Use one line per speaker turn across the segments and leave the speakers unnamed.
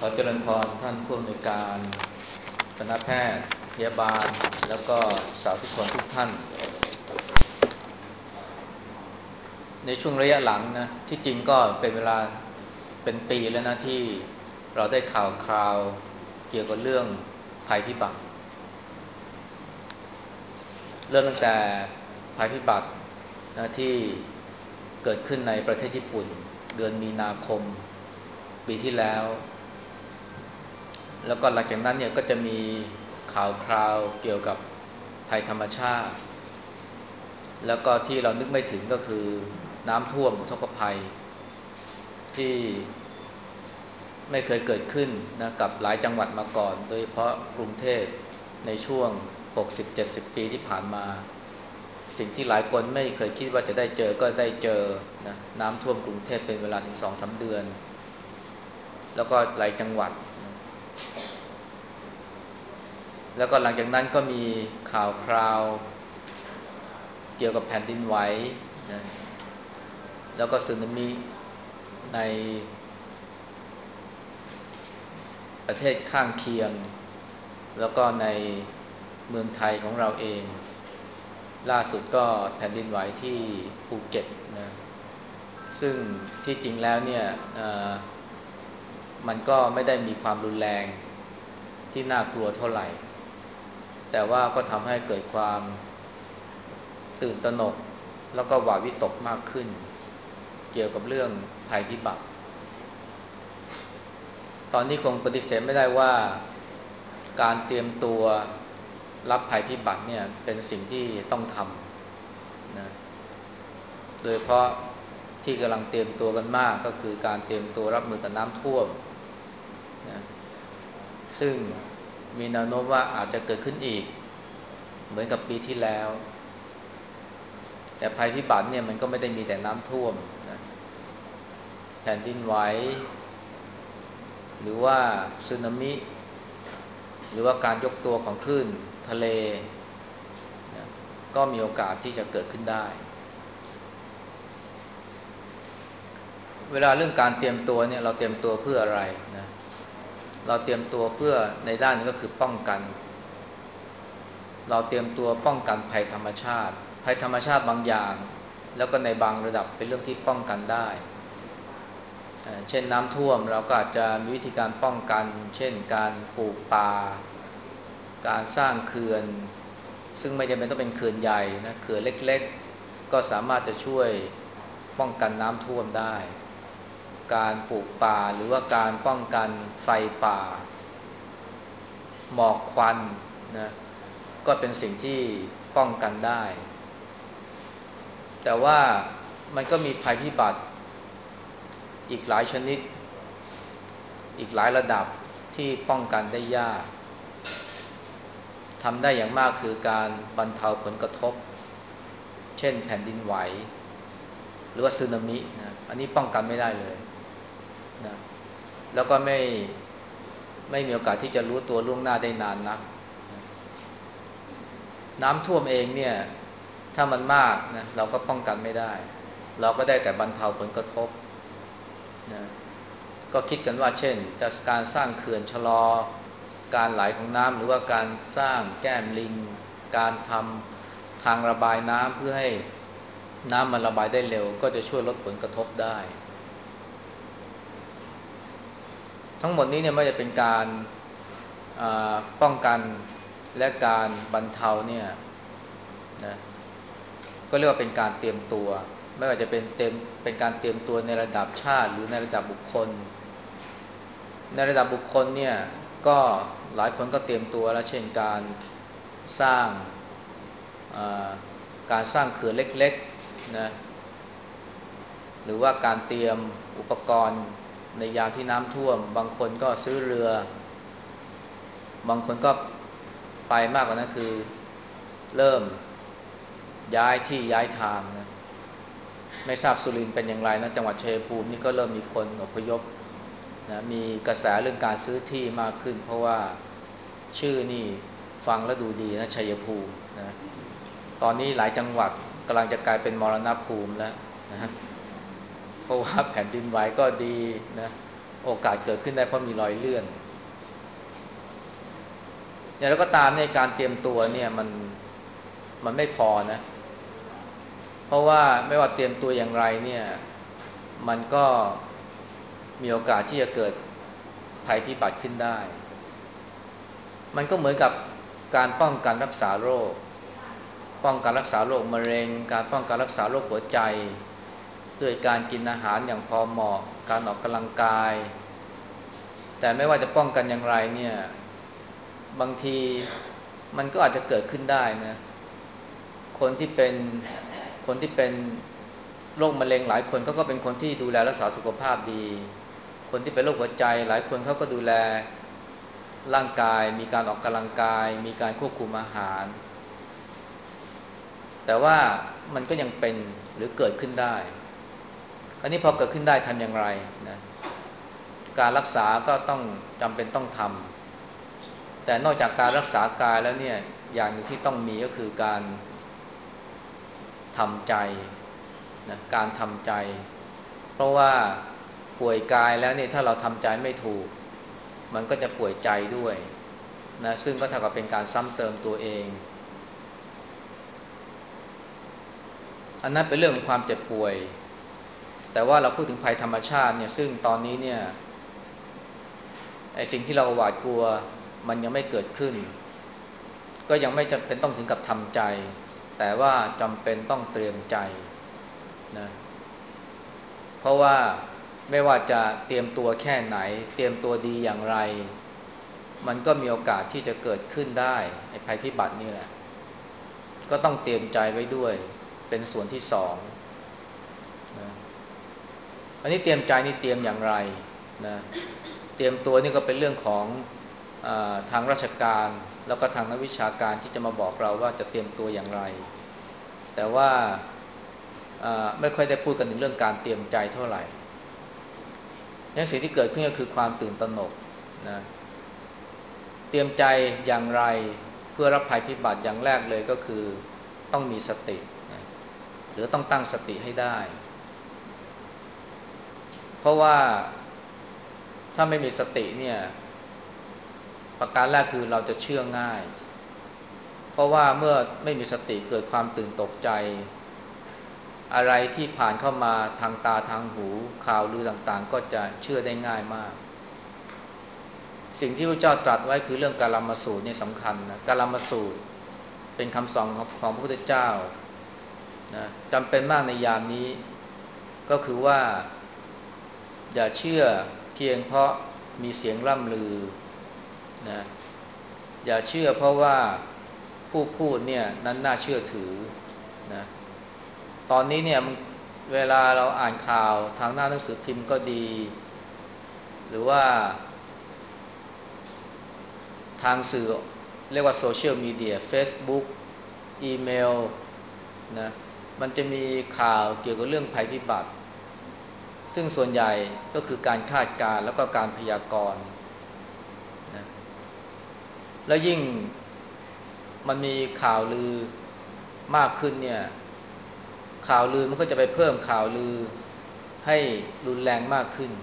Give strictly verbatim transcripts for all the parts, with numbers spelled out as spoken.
ขอเจริญพรท่านผู้อำนวยการคณะแพทย์พยาบาลแล้วก็สาธุชนทุกท่านในช่วงระยะหลังนะที่จริงก็เป็นเวลาเป็นปีแล้วนะที่เราได้ข่าวคราวเกี่ยวกับเรื่องภัยพิบัติเริ่มตั้งแต่ภัยพิบัตินะที่เกิดขึ้นในประเทศญี่ปุ่นเดือนมีนาคมปีที่แล้วแล้วก็หลังจากนั้นเนี่ยก็จะมีข่าวคราวเกี่ยวกับภัยธรรมชาติแล้วก็ที่เรานึกไม่ถึงก็คือน้ำท่วมอุทกภัยที่ไม่เคยเกิดขึ้นนะกับหลายจังหวัดมาก่อนโดยเฉพาะกรุงเทพในช่วง หกสิบถึงเจ็ดสิบ ปีที่ผ่านมาสิ่งที่หลายคนไม่เคยคิดว่าจะได้เจอก็ได้เจอนะน้ำท่วมกรุงเทพเป็นเวลาถึง สองถึงสาม เดือนแล้วก็หลายจังหวัดแล้วก็หลังจากนั้นก็มีข่าวคราวเกี่ยวกับแผ่นดินไหวนะแล้วก็สึนามิในประเทศข้างเคียงแล้วก็ในเมืองไทยของเราเองล่าสุดก็แผ่นดินไหวที่ภูเก็ตนะซึ่งที่จริงแล้วเนี่ยมันก็ไม่ได้มีความรุนแรงที่น่ากลัวเท่าไหร่แต่ว่าก็ทำให้เกิดความตื่นตระหนกแล้วก็หวาดวิตกมากขึ้นเกี่ยวกับเรื่องภัยพิบัติตอนนี้คงปฏิเสธไม่ได้ว่าการเตรียมตัวรับภัยพิบัติเนี่ยเป็นสิ่งที่ต้องทำนะโดยเพราะที่กำลังเตรียมตัวกันมากก็คือการเตรียมตัวรับมือกับน้ำท่วมนะซึ่งมีแนวโน้มว่าอาจจะเกิดขึ้นอีกเหมือนกับปีที่แล้วแต่ภัยพิบัติเนี่ยมันก็ไม่ได้มีแต่น้ำท่วมนะแผ่นดินไหวหรือว่าสึนามิหรือว่าการยกตัวของคลื่นทะเลนะก็มีโอกาสที่จะเกิดขึ้นได้เวลาเรื่องการเตรียมตัวเนี่ยเราเตรียมตัวเพื่ออะไรนะเราเตรียมตัวเพื่อในด้านนี้ก็คือป้องกันเราเตรียมตัวป้องกันภัยธรรมชาติภัยธรรมชาติบางอย่างแล้วก็ในบางระดับเป็นเรื่องที่ป้องกันได้เช่นน้ำท่วมเราก็อาจจะมีวิธีการป้องกันเช่นการปลูกป่าการสร้างเขื่อนซึ่งไม่จำเป็นต้องเป็นเขื่อนใหญ่นะเขื่อนเล็กๆก็สามารถจะช่วยป้องกันน้ำท่วมได้การปลูกป่าหรือว่าการป้องกันไฟป่าหมอกควันนะก็เป็นสิ่งที่ป้องกันได้แต่ว่ามันก็มีภัยพิบัติอีกหลายชนิดอีกหลายระดับที่ป้องกันได้ยากทำได้อย่างมากคือการบรรเทาผลกระทบเช่นแผ่นดินไหวหรือว่าสึนามินะอันนี้ป้องกันไม่ได้เลยนะแล้วก็ไม่ไม่มีโอกาสที่จะรู้ตัวล่วงหน้าได้นานนักน้ำท่วมเองเนี่ยถ้ามันมากนะเราก็ป้องกันไม่ได้เราก็ได้แต่บรรเทาผลกระทบนะก็คิดกันว่าเช่นจะการสร้างเขื่อนชะลอการไหลของน้ำหรือว่าการสร้างแก้มลิงการทำทางระบายน้ำเพื่อให้น้ำมันระบายได้เร็วก็จะช่วยลดผลกระทบได้ทั้งหมดนี้เนี่ยไม่จะเป็นการป้องกันและการบรรเทาเนี่ยนะก็เรียกว่าเป็นการเตรียมตัวไม่ว่าจะเป็นเต็มเป็นการเตรียมตัวในระดับชาติหรือในระดับบุคคลในระดับบุคคลเนี่ยก็หลายคนก็เตรียมตัวแล้วเช่นการสร้างการสร้างเขื่อนเล็กๆนะหรือว่าการเตรียมอุปกรณ์ในยามที่น้ำท่วมบางคนก็ซื้อเรือบางคนก็ไปมากกว่านั้นคือเริ่มย้ายที่ย้ายทางนะไม่ทราบสุรินทร์เป็นอย่างไรนะจังหวัดชัยภูมินี่ก็เริ่มมีคนอพยพนะมีกระแสเรื่องการซื้อที่มากขึ้นเพราะว่าชื่อนี่ฟังแล้วดูดีนะชัยภูมินะตอนนี้หลายจังหวัดกำลังจะกลายเป็นมรณภูมิแล้วนะฮะเพราะว่าแผ่นดินไหวก็ดีนะโอกาสเกิดขึ้นได้เพราะมีรอยเลื่อนอย่างไรก็ตามในการเตรียมตัวเนี่ยมันมันไม่พอนะเพราะว่าไม่ว่าเตรียมตัวอย่างไรเนี่ยมันก็มีโอกาสที่จะเกิดภัยพิบัติขึ้นได้มันก็เหมือนกับการป้องกันรักษาโรคป้องกันรักษาโรคมะเร็งการป้องกันรักษาโรคหัวใจด้วยการกินอาหารอย่างพอเหมาะการออกกำลังกายแต่ไม่ว่าจะป้องกันอย่างไรเนี่ยบางทีมันก็อาจจะเกิดขึ้นได้นะคนที่เป็นคนที่เป็นโรคมะเร็งหลายคนเขาก็เป็นคนที่ดูแลรักษาสุขภาพดีคนที่เป็นโรคหัวใจหลายคนเขาก็ดูแลร่างกายมีการออกกำลังกายมีการควบคุมอาหารแต่ว่ามันก็ยังเป็นหรือเกิดขึ้นได้คราวนี้พอเกิดขึ้นได้ทำอย่างไรนะการรักษาก็ต้องจำเป็นต้องทำแต่นอกจากการรักษากายแล้วเนี่ยอย่างหนึ่งที่ต้องมีก็คือการทำใจนะการทำใจเพราะว่าป่วยกายแล้วเนี่ยถ้าเราทำใจไม่ถูกมันก็จะป่วยใจด้วยนะซึ่งก็เท่ากับเป็นการซ้ำเติมตัวเองอันนั้นเป็นเรื่องของความเจ็บป่วยแต่ว่าเราพูดถึงภัยธรรมชาติเนี่ยซึ่งตอนนี้เนี่ยไอ้สิ่งที่เราหวาดกลัวมันยังไม่เกิดขึ้นก็ยังไม่จำเป็นต้องถึงกับทำใจแต่ว่าจำเป็นต้องเตรียมใจนะเพราะว่าไม่ว่าจะเตรียมตัวแค่ไหนเตรียมตัวดีอย่างไรมันก็มีโอกาสที่จะเกิดขึ้นได้ไอ้ภัยพิบัตินี่แหละก็ต้องเตรียมใจไว้ด้วยเป็นส่วนที่สองนะอันนี้เตรียมใจนี่เตรียมอย่างไรนะเตรียมตัวนี่ก็เป็นเรื่องของเอ่อทางราชการแล้วก็ทางนักวิชาการที่จะมาบอกเราว่าจะเตรียมตัวอย่างไรแต่ว่าไม่ค่อยได้พูดกันถึงเรื่องการเตรียมใจเท่าไหร่เนี่ยสิ่งที่เกิดขึ้นก็คือความตื่นตระหนกนะเตรียมใจอย่างไรเพื่อรับภัยพิบัติอย่างแรกเลยก็คือต้องมีสตินะหรือต้องตั้งสติให้ได้เพราะว่าถ้าไม่มีสติเนี่ยประการแรกคือเราจะเชื่อง่ายเพราะว่าเมื่อไม่มีสติเกิดความตื่นตกใจอะไรที่ผ่านเข้ามาทางตาทางหูข่าวลือต่างๆก็จะเชื่อได้ง่ายมากสิ่งที่พระเจ้าตรัสไว้คือเรื่องกาลามสูตรนี่สำคัญนะกาลามสูตรเป็นคำสอนของพระพุทธเจ้านะจำเป็นมากในยามนี้ก็คือว่าอย่าเชื่อเพียงเพราะมีเสียงร่ำลือนะอย่าเชื่อเพราะว่าผู้พูดเนี่ยนั้นน่าเชื่อถือนะตอนนี้เนี่ยเวลาเราอ่านข่าวทางหน้าหนังสือพิมพ์ก็ดีหรือว่าทางสื่อเรียกว่าโซเชียลมีเดีย Facebook อีเมลนะมันจะมีข่าวเกี่ยวกับเรื่องภัยพิบัติซึ่งส่วนใหญ่ก็คือการคาดการณ์แล้วก็การพยากรณ์นะแล้วยิ่งมันมีข่าวลือมากขึ้นเนี่ยข่าวลือมันก็จะไปเพิ่มข่าวลือให้รุนแรงมากขึ้น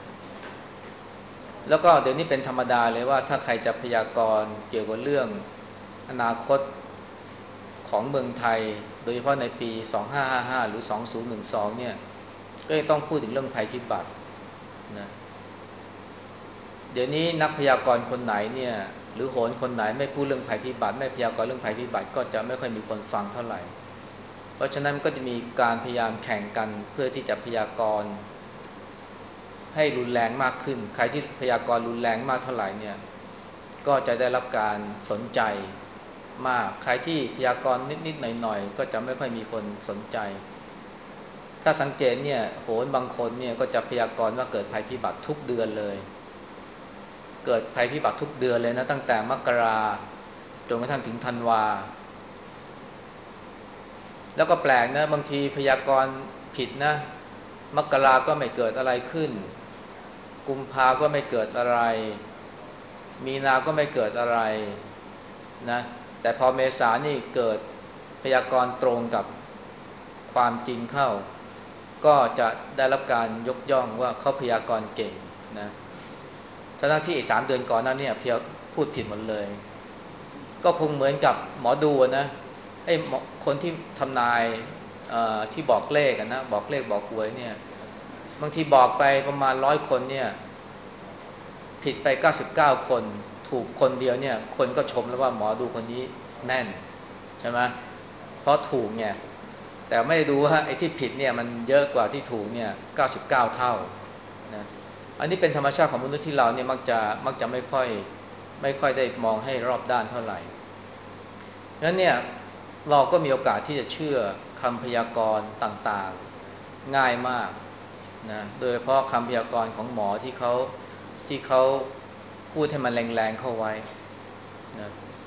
แล้วก็เดี๋ยวนี้เป็นธรรมดาเลยว่าถ้าใครจะพยากรณ์เกี่ยวกับเรื่องอนาคตของเมืองไทยโดยเฉพาะในปีสองพันห้าร้อยห้าสิบห้าหรือสองพันสิบสองเนี่ยก็ยังต้องพูดถึงเรื่องภัยพิบัตินะเดี๋ยวนี้นักพยากรณ์คนไหนเนี่ยหรือโหรคนไหนไม่พูดเรื่องภัยพิบัติไม่พยากรณ์เรื่องภัยพิบัติก็จะไม่ค่อยมีคนฟังเท่าไหร่เพราะฉะนั้นก็จะมีการพยายามแข่งกันเพื่อที่จะพยากรณ์ให้รุนแรงมากขึ้นใครที่พยากรณ์รุนแรงมากเท่าไหร่เนี่ยก็จะได้รับการสนใจมากใครที่พยากรณ์นิดๆหน่อยๆก็จะไม่ค่อยมีคนสนใจถ้าสังเกตเนี่ยโหรบางคนเนี่ยก็จะพยากรณ์ว่าเกิดภัยพิบัติทุกเดือนเลยเกิดภัยพิบัติทุกเดือนเลยนะตั้งแต่มกราจนกระทั่งถึงธันวาแล้วก็แปลกนะบางทีพยากรณ์ผิดนะมกราก็ไม่เกิดอะไรขึ้นกุมภาก็ไม่เกิดอะไรมีนาก็ไม่เกิดอะไรนะแต่พอเมษานี่เกิดพยากรณ์ตรงกับความจริงเข้าก็จะได้รับการยกย่องว่าเขาพยากรณ์เก่งนะทั้งที่สามเดือนก่อนนั้นเนี่ยเพียวพูดผิดหมดเลยก็คงเหมือนกับหมอดูนะไอ้คนที่ทำนายที่บอกเลขนะบอกเลขบอกหวยเนี่ยบางทีบอกไปประมาณร้อยคนเนี่ยผิดไปเก้าสิบเก้าคนถูกคนเดียวเนี่ยคนก็ชมแล้วว่าหมอดูคนนี้แม่นใช่ไหมเพราะถูกเนี่ยแต่ไม่ได้ดูว่าไอ้ที่ผิดเนี่ยมันเยอะกว่าที่ถูกเนี่ยเก้าสิบเก้าเท่านะอันนี้เป็นธรรมชาติของมนุษย์ที่เราเนี่ยมักจะมักจะไม่ค่อยไม่ค่อยได้มองให้รอบด้านเท่าไหร่นั้นเนี่ยเราก็มีโอกาสที่จะเชื่อคำพยากรณ์ต่างๆง่ายมากนะโดยเฉพาะคำพยากรณ์ของหมอที่เขาที่เขาพูดให้มันแรงๆเข้าไว้นะ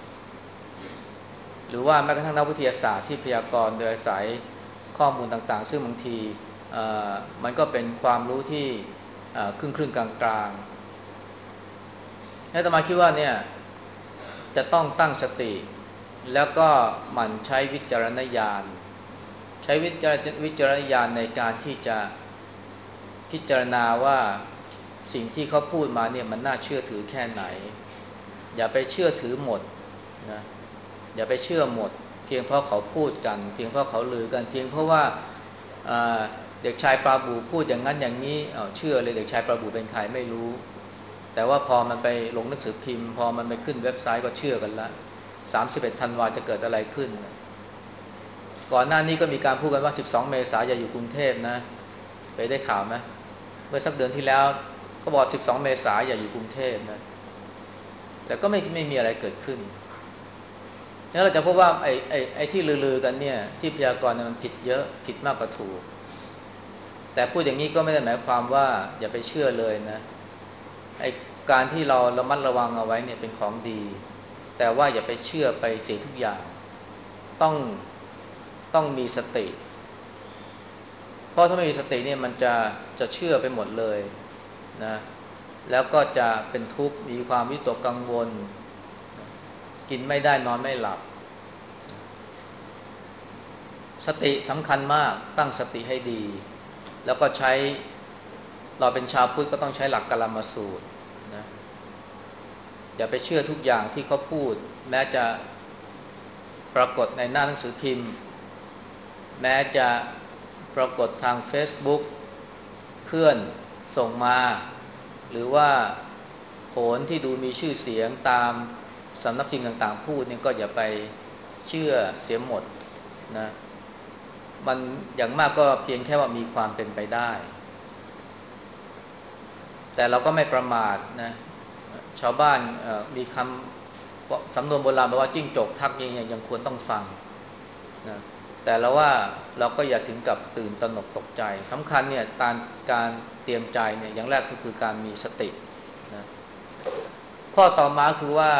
หรือว่าแม้กระทั่งนักวิทยาศาสตร์ที่พยากรณ์โดยอาศัยข้อมูลต่างๆซึ่งบางทีมันก็เป็นความรู้ที่ครึ่งๆกลางๆให้อาตมาคิดว่าเนี่ยจะต้องตั้งสติแล้วก็หมั่นใช้วิจารณญาณใช้วิจารวิจารณญาณในการที่จะพิจารณาว่าสิ่งที่เขาพูดมาเนี่ยมันน่าเชื่อถือแค่ไหนอย่าไปเชื่อถือหมดนะอย่าไปเชื่อหมดเพียงเพราะเขาพูดกันเพียงเพราะเขาลือกันเพียงเพราะว่าเด็กชายปลาบูพูดอย่างนั้นอย่างนี้เอ้าเชื่อเลยเด็กชายปลาบูเป็นใครไม่รู้แต่ว่าพอมันไปลงหนังสือพิมพ์พอมันไปขึ้นเว็บไซต์ก็เชื่อกันละสามสิบเอ็ดธันวาจะเกิดอะไรขึ้นก่อนหน้านี้ก็มีการพูดกันว่าสิบสองเมษายนอย่าอยู่กรุงเทพนะไปได้ข่าวไหมเมื่อสักเดือนที่แล้วเขาบอกสิบสองเมษายนอย่าอยู่กรุงเทพนะแต่ก็ไม่ไม่มีอะไรเกิดขึ้นแล้วเราจะพบว่าไอ้ไอ้ไอ้ที่ลือๆกันเนี่ยที่พยากรณ์มันผิดเยอะผิดมากกว่าถูกแต่พูดอย่างนี้ก็ไม่ได้หมายความว่าอย่าไปเชื่อเลยนะไอ้การที่เราระมัดระวังเอาไว้เนี่ยเป็นของดีแต่ว่าอย่าไปเชื่อไปเสียทุกอย่างต้องต้องมีสติเพราะถ้าไม่มีสติเนี่ยมันจะจะเชื่อไปหมดเลยนะแล้วก็จะเป็นทุกข์มีความวิตกกังวลกินไม่ได้นอนไม่หลับสติสำคัญมากตั้งสติให้ดีแล้วก็ใช้เราเป็นชาวพุทธก็ต้องใช้หลักกัลยสูตรนะอย่าไปเชื่อทุกอย่างที่เขาพูดแม้จะปรากฏในหน้าหนังสือพิมพ์แม้จะปรากฏทาง Facebook เพื่อนส่งมาหรือว่าโหนที่ดูมีชื่อเสียงตามสำนักพิมพ์ต่างๆพูดเนี่ยก็อย่าไปเชื่อเสียหมดนะมันอย่างมากก็เพียงแค่ว่ามีความเป็นไปได้แต่เราก็ไม่ประมาทนะชาวบ้านมีคำสำนวนโบราณบอกว่าจิ้งจกทักยังยังควรต้องฟังนะแต่เราว่าเราก็อย่าถึงกับตื่นตระหนกตกใจสำคัญเนี่ยการการเตรียมใจเนี่ยอย่างแรกก็คือการมีสตินะข้อต่อมาคือว่า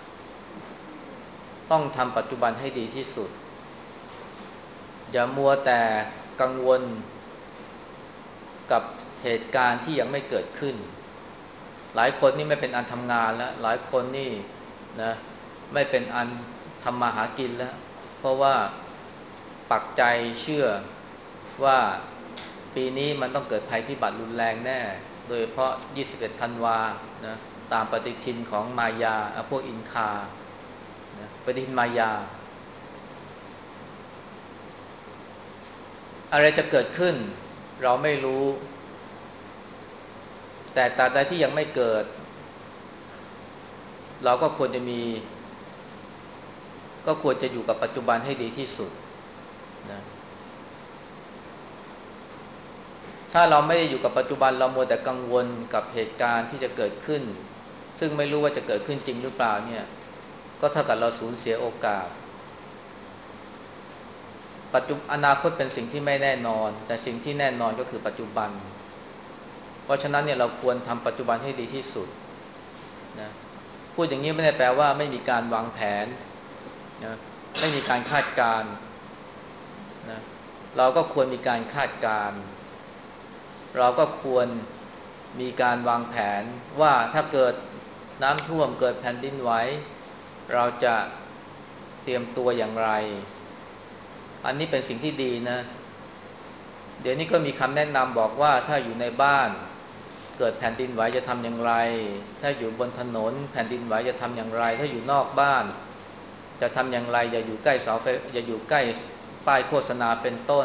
ต้องทำปัจจุบันให้ดีที่สุดอย่ามัวแต่กังวลกับเหตุการณ์ที่ยังไม่เกิดขึ้นหลายคนนี่ไม่เป็นอันทำงานแล้วหลายคนนี่นะไม่เป็นอันทำมาหากินแล้วเพราะว่าปักใจเชื่อว่าปีนี้มันต้องเกิดภัยพิบัติรุนแรงแน่โดยเฉพาะยี่สิบเอ็ดธันวานะตามปฏิทินของมายาพวกอินคานะปฏิทินมายาอะไรจะเกิดขึ้นเราไม่รู้แต่ตราบใดที่ยังไม่เกิดเราก็ควรจะมีก็ควรจะอยู่กับปัจจุบันให้ดีที่สุดนะถ้าเราไม่ได้อยู่กับปัจจุบันเรามัวแต่กังวลกับเหตุการณ์ที่จะเกิดขึ้นซึ่งไม่รู้ว่าจะเกิดขึ้นจริงหรือเปล่าเนี่ยก็เท่ากับเราสูญเสียโอกาสปัจจุบันอนาคตเป็นสิ่งที่ไม่แน่นอนแต่สิ่งที่แน่นอนก็คือปัจจุบันเพราะฉะนั้นเนี่ยเราควรทำปัจจุบันให้ดีที่สุดนะพูดอย่างนี้ไม่ได้แปลว่าไม่มีการวางแผนนะไม่มีการคาดการณ์นะเราก็ควรมีการคาดการณ์เราก็ควรมีการวางแผนว่าถ้าเกิดน้ำท่วมเกิดแผ่นดินไหวเราจะเตรียมตัวอย่างไรอันนี้เป็นสิ่งที่ดีนะเดี๋ยวนี้ก็มีคำแนะนำบอกว่าถ้าอยู่ในบ้านเกิดแผ่นดินไหวจะทำอย่างไรถ้าอยู่บนถนนแผ่นดินไหวจะทำอย่างไรถ้าอยู่นอกบ้านจะทำอย่างไรอย่าอยู่ใกล้เสาไฟอย่าอยู่ใกล้ป้ายโฆษณาเป็นต้น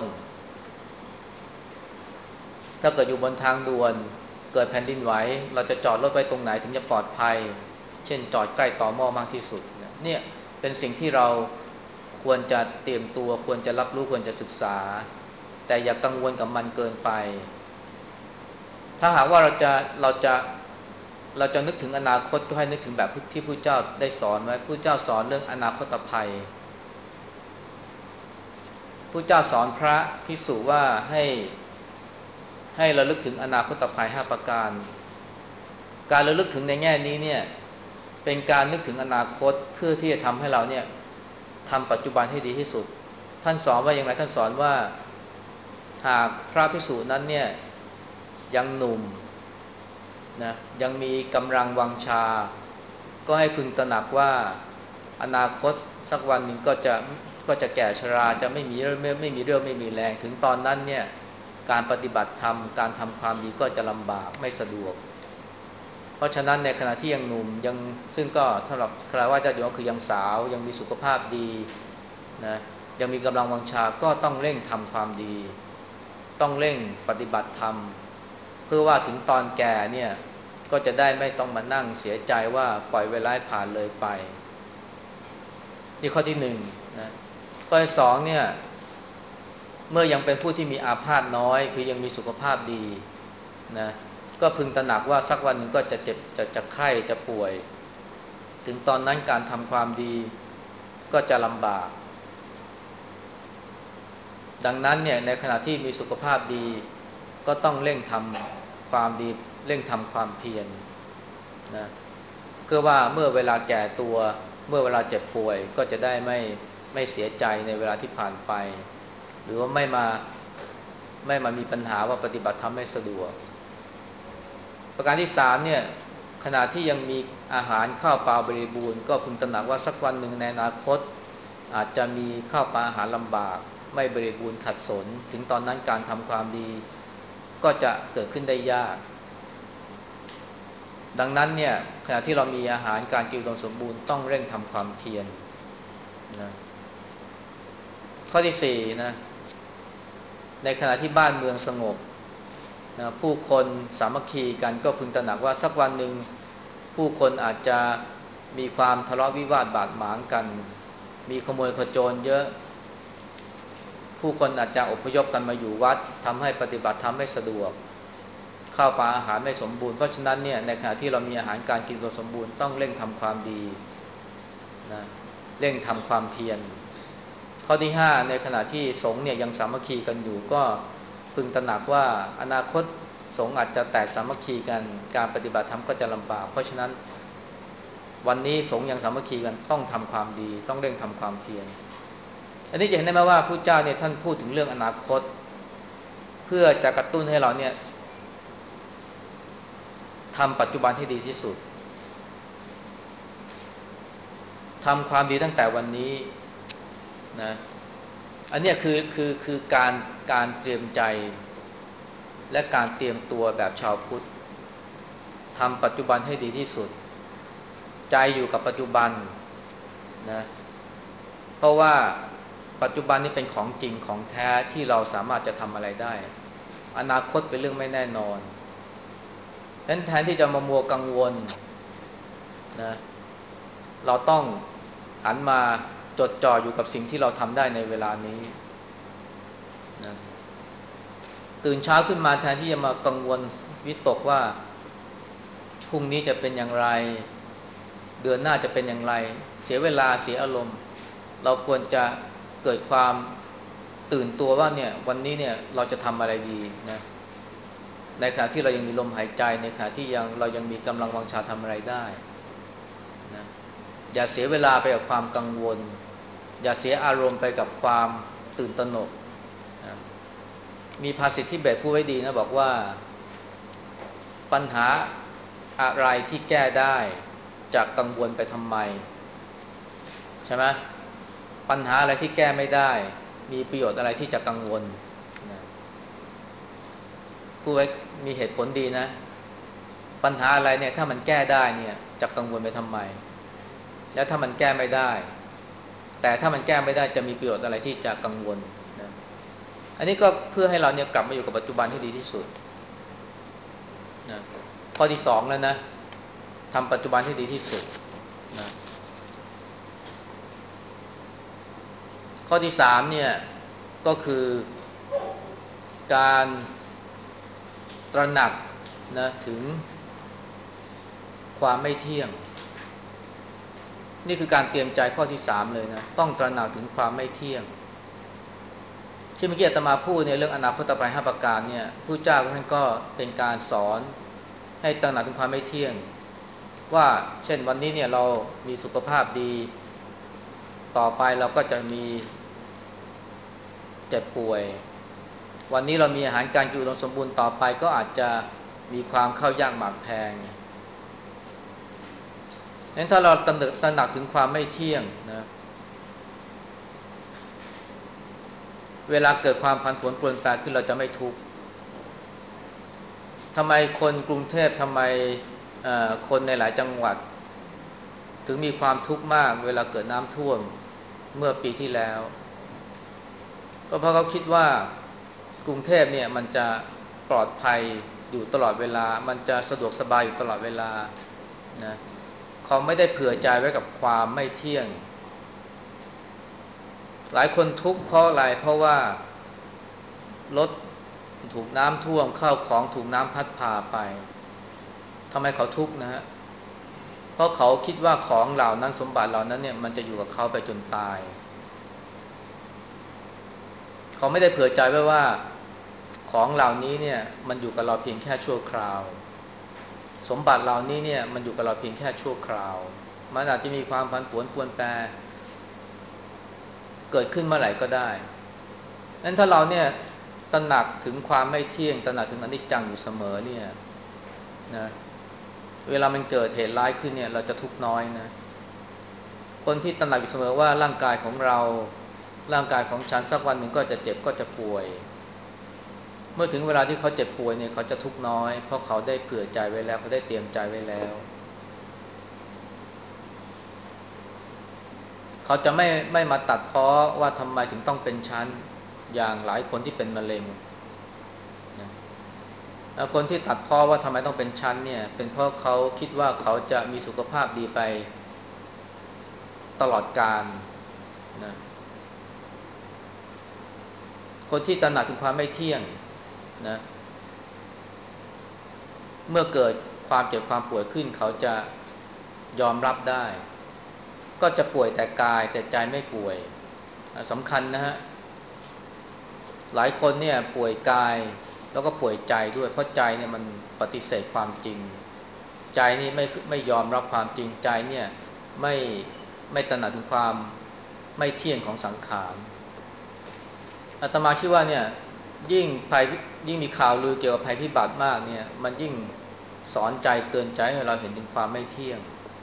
ถ้าเกิดอยู่บนทางด่วนเกิดแผ่นดินไหวเราจะจอดรถไว้ตรงไหนถึงจะปลอดภัยเช่นจอดใกล้ต่อหม้อมากที่สุดเนี่ยเป็นสิ่งที่เราควรจะเตรียมตัวควรจะรับรู้ควรจะศึกษาแต่อย่ากังวลกับมันเกินไปถ้าหากว่าเราจะเราจะเราจะนึกถึงอนาคตก็ให้นึกถึงแบบที่พระเจ้าได้สอนไว้พระเจ้าสอนเรื่องอนาคตภัยพระเจ้าสอนพระภิกษุว่าให้ให้ระลึกถึงอนาคตภัยห้าประการการระลึกถึงในแง่นี้เนี่ยเป็นการนึกถึงอนาคตเพื่อที่จะทำให้เราเนี่ยทำปัจจุบันให้ดีที่สุดท่านสอนว่าอย่างไรท่านสอนว่าหากพระภิกษุนั้นเนี่ยยังหนุ่มนะยังมีกำลังวังชาก็ให้พึงตระหนักว่าอนาคตสักวันหนึ่งก็จะก็จะแก่ชราจะไม่มีไม่ไม่มีเรี่ยวไม่มีแรงถึงตอนนั้นเนี่ยการปฏิบัติธรรมการทำความดีก็จะลำบากไม่สะดวกเพราะฉะนั้นในขณะที่ยังหนุ่มยังซึ่งก็สำหรับคราวาสญาติโยมคือยังสาวยังมีสุขภาพดีนะยังมีกำลังวังชาก็ต้องเร่งทำความดีต้องเร่งปฏิบัติธรรมเพื่อว่าถึงตอนแก่เนี่ยก็จะได้ไม่ต้องมานั่งเสียใจว่าปล่อยเวลาผ่านเลยไปนี่ข้อที่หนึ่งนะข้อที่สองเนี่ยเมื่อยังเป็นผู้ที่มีอาพาธน้อยคือยังมีสุขภาพดีนะก็พึงตระหนักว่าสักวันหนึ่งก็จะเจ็บจะจะไข้จะป่วยถึงตอนนั้นการทำความดีก็จะลำบากดังนั้นเนี่ยในขณะที่มีสุขภาพดีก็ต้องเร่งทำความดีเร่งทำความเพียรนะเพื่อว่าเมื่อเวลาแก่ตัวเมื่อเวลาเจ็บป่วยก็จะได้ไม่ไม่เสียใจในเวลาที่ผ่านไปหรือว่าไม่มาไม่มามีปัญหาว่าปฏิบัติธรรมไม่สะดวกประการที่สามเนี่ยขณะที่ยังมีอาหารข้าวปลาบริบูรณ์ก็พึงตระหนักว่าสักวันหนึ่งในอนาคตอาจจะมีข้าวปลาอาหารลำบากไม่บริบูรณ์ขัดสนถึงตอนนั้นการทำความดีก็จะเกิดขึ้นได้ยากดังนั้นเนี่ยขณะที่เรามีอาหารการกินอุดมสมบูรณ์ต้องเร่งทำความเพียรนะข้อที่สี่นะในขณะที่บ้านเมืองสงบนะผู้คนสามัคคีกันก็พึงตระหนักว่าสักวันหนึ่งผู้คนอาจจะมีความทะเลาะวิวาทบาดหมางกันมีขโมยขโจรเยอะผู้คนอาจจะอพยพกันมาอยู่วัดทำให้ปฏิบัติธรรมไม่สะดวกข้าวปลาอาหารไม่สมบูรณ์เพราะฉะนั้นเนี่ยในขณะที่เรามีอาหารการกินสมบูรณ์ต้องเร่งทำความดีนะเร่งทำความเพียรข้อที่ห้าในขณะที่สงฆ์เนี่ยยังสามัคคีกันอยู่ก็พึงตระหนักว่าอนาคตสงฆ์อาจจะแตกสามัคคีกันการปฏิบัติธรรมก็จะลำบากเพราะฉะนั้นวันนี้สงฆ์ยังสามัคคีกันต้องทำความดีต้องเร่งทำความเพียรอันนี้จะเห็นได้ไหมว่าพระเจ้าเนี่ยท่านพูดถึงเรื่องอนาคตเพื่อจะกระตุ้นให้เราเนี่ยทำปัจจุบันให้ดีที่สุดทำความดีตั้งแต่วันนี้นะอันนี้คือคือคือการการเตรียมใจและการเตรียมตัวแบบชาวพุทธทำปัจจุบันให้ดีที่สุดใจอยู่กับปัจจุบันนะเพราะว่าปัจจุบันนี้เป็นของจริงของแท้ที่เราสามารถจะทำอะไรได้อนาคตเป็นเรื่องไม่แน่นอนฉะนั้นแทนที่จะมามัวกังวลนะเราต้องหันมาจดจ่ออยู่กับสิ่งที่เราทำได้ในเวลานี้นะตื่นเช้าขึ้นมาแทนที่จะมากังวลวิตกว่าพรุ่งนี้จะเป็นอย่างไรเดือนหน้าจะเป็นอย่างไรเสียเวลาเสียอารมณ์เราควรจะเกิดความตื่นตัวว่าเนี่ยวันนี้เนี่ยเราจะทำอะไรดีนะในขณะที่เรายังมีลมหายใจในขณะที่ยังเรายังมีกำลังวังชาทำอะไรได้นะอย่าเสียเวลาไปกับความกังวลอย่าเสียอารมณ์ไปกับความตื่นตระหนกนะมีภาษิตที่เบสพูดไว้ดีนะบอกว่าปัญหาอะไรที่แก้ได้จะกังวลไปทำไมใช่ไหมปัญหาอะไรที่แก้ไม่ได้มีประโยชน์อะไรที่จะกังวลนะพูดไว้มีเหตุผลดีนะปัญหาอะไรเนี่ยถ้ามันแก้ได้เนี่ยจะกังวลไปทำไมแล้วถ้ามันแก้ไม่ได้แต่ถ้ามันแก้ไม่ได้จะมีประโยชน์อะไรที่จะกังวลนะอันนี้ก็เพื่อให้เราเนี่ยกลับมาอยู่กับปัจจุบันให้ดีที่สุดนะข้อที่สองแล้วนะทำปัจจุบันให้ดีที่สุดนะข้อที่สามเนี่ยก็คือการตระหนักนะถึงความไม่เที่ยงนี่คือการเตรียมใจข้อที่สามเลยนะต้องตระหนักถึงความไม่เที่ยงที่เมื่อกี้อาตมาพูดในเรื่องอนาคตภัยห้าประการเนี่ยผู้เจ้าท่านก็เป็นการสอนให้ตระหนักถึงความไม่เที่ยงว่าเช่นวันนี้เนี่ยเรามีสุขภาพดีต่อไปเราก็จะมีเจ็บป่วยวันนี้เรามีอาหารการกินอุดมสมบูรณ์ต่อไปก็อาจจะมีความเข้ายากหมากแพงงั้นถ้าเราตระหนักตระหนักถึงความไม่เที่ยงนะเวลาเกิดความผันผวนเปลี่ยนแปลงขึ้นเราจะไม่ทุกข์ทำไมคนกรุงเทพทำไมคนในหลายจังหวัดถึงมีความทุกข์มากเวลาเกิดน้ำท่วมเมื่อปีที่แล้วก็เพราะเขาคิดว่ากรุงเทพเนี่ยมันจะปลอดภัยอยู่ตลอดเวลามันจะสะดวกสบายอยู่ตลอดเวลานะเขาไม่ได้เผื่อใจไว้กับความไม่เที่ยงหลายคนทุกข์เพราะอะไรเพราะว่ารถถูกน้ำท่วมข้าวของถูกน้ำพัดพาไปทำไมเขาทุกข์นะฮะเพราะเขาคิดว่าของเหล่านั้นสมบัติเหล่านั้นเนี่ยมันจะอยู่กับเขาไปจนตายเขาไม่ได้เผื่อใจไว้ว่าของเหล่านี้เนี่ยมันอยู่กับเราเพียงแค่ชั่วคราวสมบัติเหล่านี้เนี่ยมันอยู่กับเราเพียงแค่ชั่วคราวมันอาจจะมีความผันผวนปรวนแปรเกิดขึ้นเมื่อไหร่ก็ได้นั้นถ้าเราเนี่ยตระหนักถึงความไม่เที่ยงตระหนักถึงอนิจจังอยู่เสมอเนี่ยนะเวลามันเกิดเหตุร้ายขึ้นเนี่ยเราจะทุกข์น้อยนะคนที่ตระหนักอยู่เสมอว่าร่างกายของเราร่างกายของฉันสักวันหนึ่งก็จะเจ็บก็จะป่วยเมื่อถึงเวลาที่เขาเจ็บป่วยเนี่ยเขาจะทุกข์น้อยเพราะเขาได้เผื่อใจไว้แล้วเขาได้เตรียมใจไว้แล้วเขาจะไม่ไม่มาตัดพ้อว่าทำไมถึงต้องเป็นชั้นอย่างหลายคนที่เป็นมะเร็งนะคนที่ตัดพ้อว่าทำไมต้องเป็นชั้นเนี่ยเป็นเพราะเขาคิดว่าเขาจะมีสุขภาพดีไปตลอดกาลนะคนที่ตระหนักถึงความไม่เที่ยงนะเมื่อเกิดความเจ็บความป่วยขึ้นเขาจะยอมรับได้ก็จะป่วยแต่กายแต่ใจไม่ป่วยสำคัญนะฮะหลายคนเนี่ยป่วยกายแล้วก็ป่วยใจด้วยเพราะใจเนี่ยมันปฏิเสธความจริงใจนี่ไม่ไม่ยอมรับความจริงใจเนี่ยไม่ไม่ตระหนักถึงความไม่เที่ยงของสังขารอาตมาคิดว่าเนี่ยยิ่งภัยยิ่งมีข่าวลือเกี่ยวกับภัยพิบัติมากเนี่ยมันยิ่งสอนใจเตือนใจให้เราเห็นถึงความไม่เที่ยง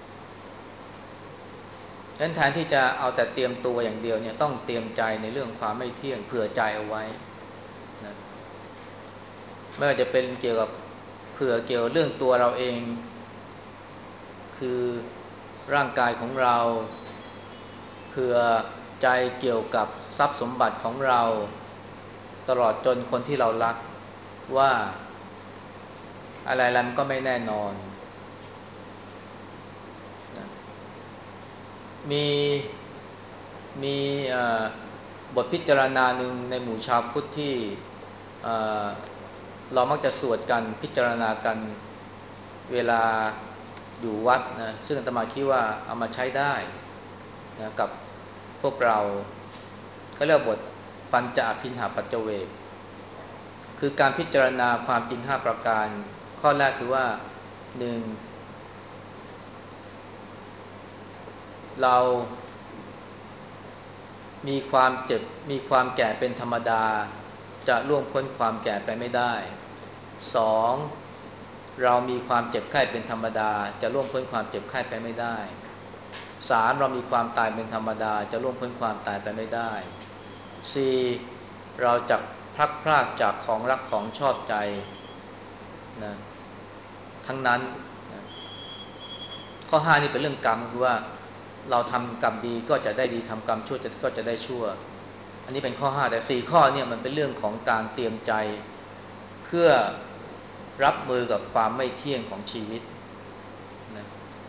ฉะนั้นแทนที่จะเอาแต่เตรียมตัวอย่างเดียวเนี่ยต้องเตรียมใจในเรื่องความไม่เที่ยงเผื่อใจเอาไว้นะไม่ว่าจะเป็นเกี่ยวกับเผื่อเกี่ยวเรื่องตัวเราเองคือร่างกายของเราเผื่อใจเกี่ยวกับทรัพย์สมบัติของเราตลอดจนคนที่เรารักว่าอะไรๆมันก็ไม่แน่นอนนะมีมีบทพิจารณาหนึ่งในหมู่ชาวพุทธที่เรามักจะสวดกันพิจารณากันเวลาอยู่วัดนะซึ่งอาตมาคิดว่าเอามาใช้ได้นะกับพวกเราเขาเรียกบทปัญจอภินหาปัจจเวกคือการพิจารณาความจริงห้าประการข้อแรกคือว่าหนึ่งเรามีความเจ็บมีความแก่เป็นธรรมดาจะล่วงพ้นความแก่ไปไม่ได้สองเรามีความเจ็บไข้เป็นธรรมดาจะล่วงพ้นความเจ็บไข้ไปไม่ได้สามเรามีความตายเป็นธรรมดาจะล่วงพ้นความตายไปไม่ได้สี่เราจะพลัดพรากจากของรักของชอบใจนะทั้งนั้นนะข้อห้านี่เป็นเรื่องกรรมคือว่าเราทำกรรมดีก็จะได้ดีทำกรรมชั่วก็จะได้ชั่วอันนี้เป็นข้อห้าแต่สี่ข้อเนี่ยมันเป็นเรื่องของการเตรียมใจเพื่อรับมือกับความไม่เที่ยงของชีวิตนะ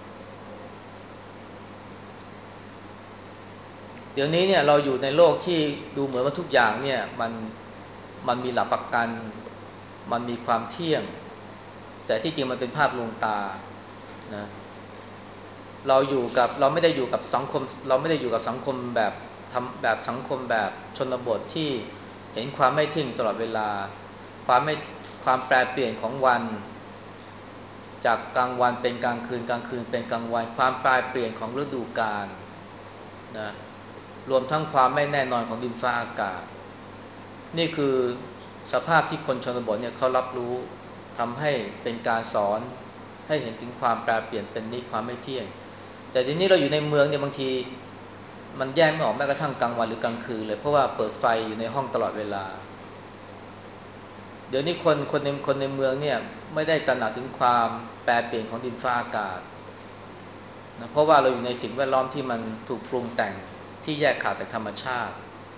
เดี๋ยวนี้เนี่ยเราอยู่ในโลกที่ดูเหมือนว่าทุกอย่างเนี่ยมันมันมีหลักประกันมันมีความเที่ยงแต่ที่จริงมันเป็นภาพลวงตานะเราอยู่กับเราไม่ได้อยู่กับสังคมเราไม่ได้อยู่กับสังคมแบบทำแบบสังคมแบบชนบทที่เห็นความไม่เที่ยงตลอดเวลาความไม่ความแปรเปลี่ยนของวันจากกลางวันเป็นกลางคืนกลางคืนเป็นกลางวันความแปรเปลี่ยนของฤดูกาลนะรวมทั้งความไม่แน่นอนของดินฟ้าอากาศนี่คือสภาพที่คนชนบทเนี่ยเขารับรู้ทำให้เป็นการสอนให้เห็นถึงความแปรเปลี่ยนเป็นนิจความไม่เที่ยงแต่ทีนี้เราอยู่ในเมืองเนี่ยบางทีมันแยกไม่ออกแม้กระทั่งกลางวันหรือกลางคืนเลยเพราะว่าเปิดไฟอยู่ในห้องตลอดเวลาเดี๋ยวนี้คนคนในคนในเมืองเนี่ยไม่ได้ตระหนักถึงความแปรเปลี่ยนของดินฟ้าอากาศนะเพราะว่าเราอยู่ในสิ่งแวดล้อมที่มันถูกปรุงแต่งที่แยกขาดจากธรรมชาติ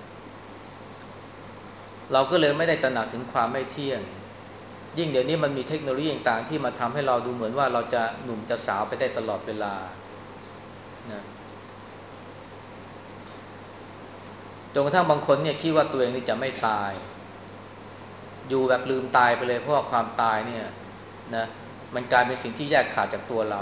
เราก็เลยไม่ได้ตระหนักถึงความไม่เที่ยงยิ่งเดี๋ยวนี้มันมีเทคโนโลยีต่างๆที่มาทำให้เราดูเหมือนว่าเราจะหนุ่มจะสาวไปได้ตลอดเวลานะจนกระทั่งบางคนเนี่ยคิดว่าตัวเองนี่จะไม่ตายอยู่แบบลืมตายไปเลยเพราะว่าความตายเนี่ยนะมันกลายเป็นสิ่งที่แยกขาดจากตัวเรา